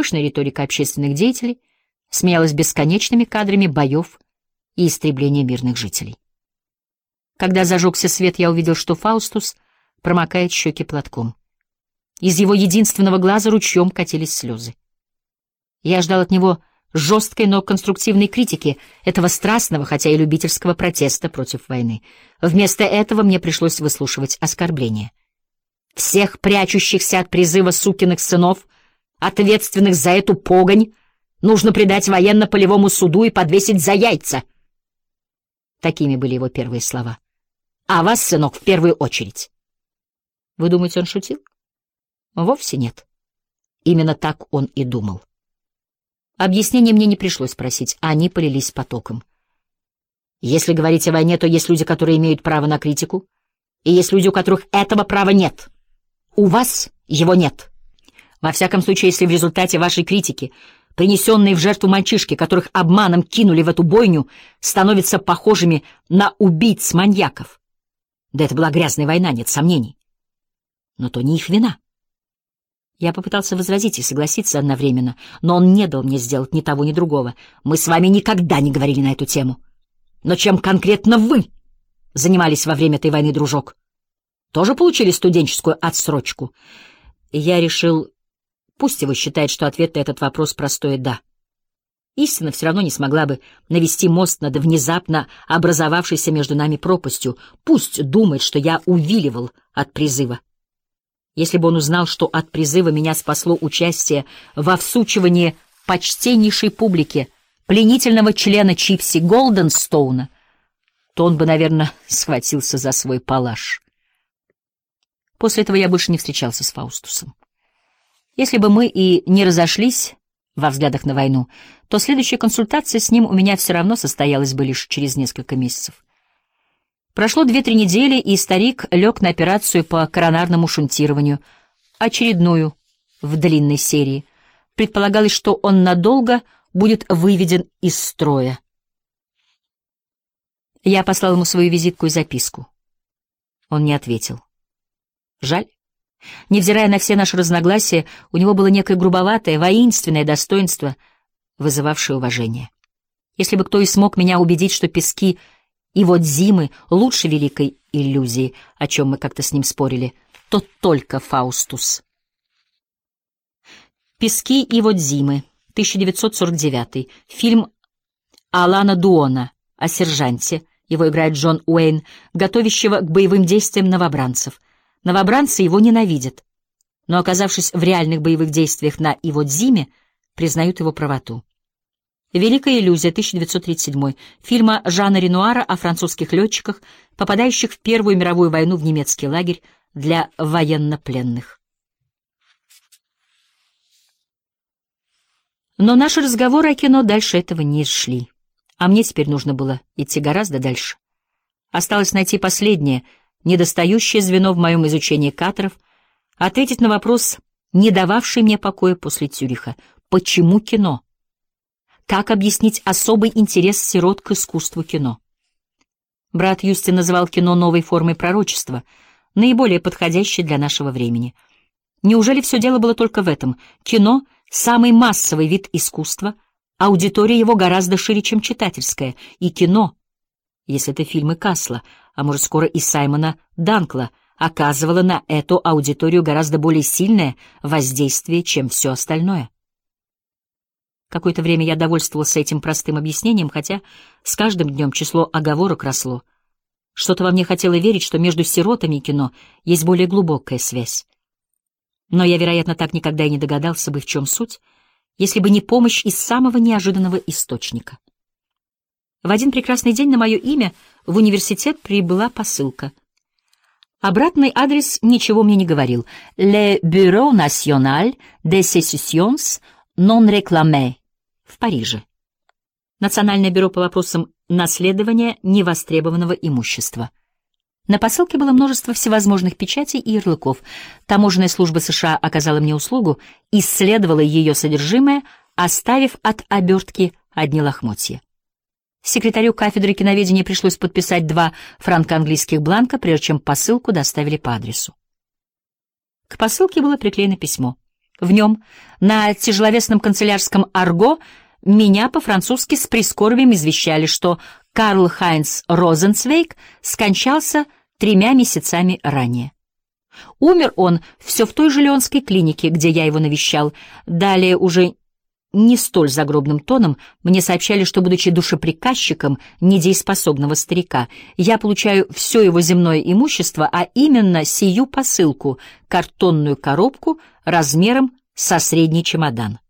пышной риторикой общественных деятелей, сменялась бесконечными кадрами боев и истребления мирных жителей. Когда зажегся свет, я увидел, что Фаустус промокает щеки платком. Из его единственного глаза ручьем катились слезы. Я ждал от него жесткой, но конструктивной критики этого страстного, хотя и любительского протеста против войны. Вместо этого мне пришлось выслушивать оскорбления. Всех прячущихся от призыва сукиных сынов, ответственных за эту погонь, нужно предать военно-полевому суду и подвесить за яйца. Такими были его первые слова. А вас, сынок, в первую очередь. Вы думаете, он шутил? Вовсе нет. Именно так он и думал. Объяснений мне не пришлось просить, они полились потоком. Если говорить о войне, то есть люди, которые имеют право на критику, и есть люди, у которых этого права нет. У вас его нет. Во всяком случае, если в результате вашей критики, принесенные в жертву мальчишки, которых обманом кинули в эту бойню, становятся похожими на убийц-маньяков. Да это была грязная война, нет сомнений. Но то не их вина. Я попытался возразить и согласиться одновременно, но он не дал мне сделать ни того, ни другого. Мы с вами никогда не говорили на эту тему. Но чем конкретно вы занимались во время этой войны, дружок? Тоже получили студенческую отсрочку? И я решил, пусть его считает, что ответ на этот вопрос простое «да». Истина все равно не смогла бы навести мост над внезапно образовавшейся между нами пропастью. Пусть думает, что я увиливал от призыва. Если бы он узнал, что от призыва меня спасло участие во всучивании почтеннейшей публике пленительного члена Чипси Голденстоуна, то он бы, наверное, схватился за свой палаш. После этого я больше не встречался с Фаустусом. Если бы мы и не разошлись во взглядах на войну, то следующая консультация с ним у меня все равно состоялась бы лишь через несколько месяцев. Прошло 2-3 недели, и старик лег на операцию по коронарному шунтированию, очередную в длинной серии. Предполагалось, что он надолго будет выведен из строя. Я послал ему свою визитку и записку. Он не ответил. Жаль. Невзирая на все наши разногласия, у него было некое грубоватое, воинственное достоинство, вызывавшее уважение. Если бы кто и смог меня убедить, что пески Иводзимы лучше великой иллюзии, о чем мы как-то с ним спорили, то только Фаустус. «Пески Иводзимы», 1949, фильм Алана Дуона о сержанте, его играет Джон Уэйн, готовящего к боевым действиям новобранцев. Новобранцы его ненавидят, но, оказавшись в реальных боевых действиях на Иводзиме, признают его правоту. «Великая иллюзия», 1937, фильма Жана Ренуара о французских летчиках, попадающих в Первую мировую войну в немецкий лагерь для военнопленных. Но наши разговоры о кино дальше этого не шли, а мне теперь нужно было идти гораздо дальше. Осталось найти последнее, недостающее звено в моем изучении кадров, ответить на вопрос, не дававший мне покоя после Цюриха: почему кино? Как объяснить особый интерес сирот к искусству кино? Брат Юстин называл кино новой формой пророчества, наиболее подходящей для нашего времени. Неужели все дело было только в этом? Кино — самый массовый вид искусства, аудитория его гораздо шире, чем читательская, и кино, если это фильмы Касла, а может скоро и Саймона Данкла, оказывало на эту аудиторию гораздо более сильное воздействие, чем все остальное. Какое-то время я довольствовался этим простым объяснением, хотя с каждым днем число оговорок росло. Что-то во мне хотело верить, что между сиротами и кино есть более глубокая связь. Но я, вероятно, так никогда и не догадался бы, в чем суть, если бы не помощь из самого неожиданного источника. В один прекрасный день на мое имя в университет прибыла посылка. Обратный адрес ничего мне не говорил. «Le Bureau National des Sessions non réclamées» в Париже. Национальное бюро по вопросам наследования невостребованного имущества. На посылке было множество всевозможных печатей и ярлыков. Таможенная служба США оказала мне услугу, исследовала ее содержимое, оставив от обертки одни лохмотья. Секретарю кафедры киноведения пришлось подписать 2 франко-английских бланка, прежде чем посылку доставили по адресу. К посылке было приклеено письмо. В нем, на тяжеловесном канцелярском арго, меня по-французски с прискорбием извещали, что Карл-Хайнц Розенцвейг скончался 3 месяцами ранее. Умер он все в той же Леонской клинике, где я его навещал. Далее уже не столь загробным тоном мне сообщали, что, будучи душеприказчиком недееспособного старика, я получаю все его земное имущество, а именно сию посылку — картонную коробку размером со средний чемодан.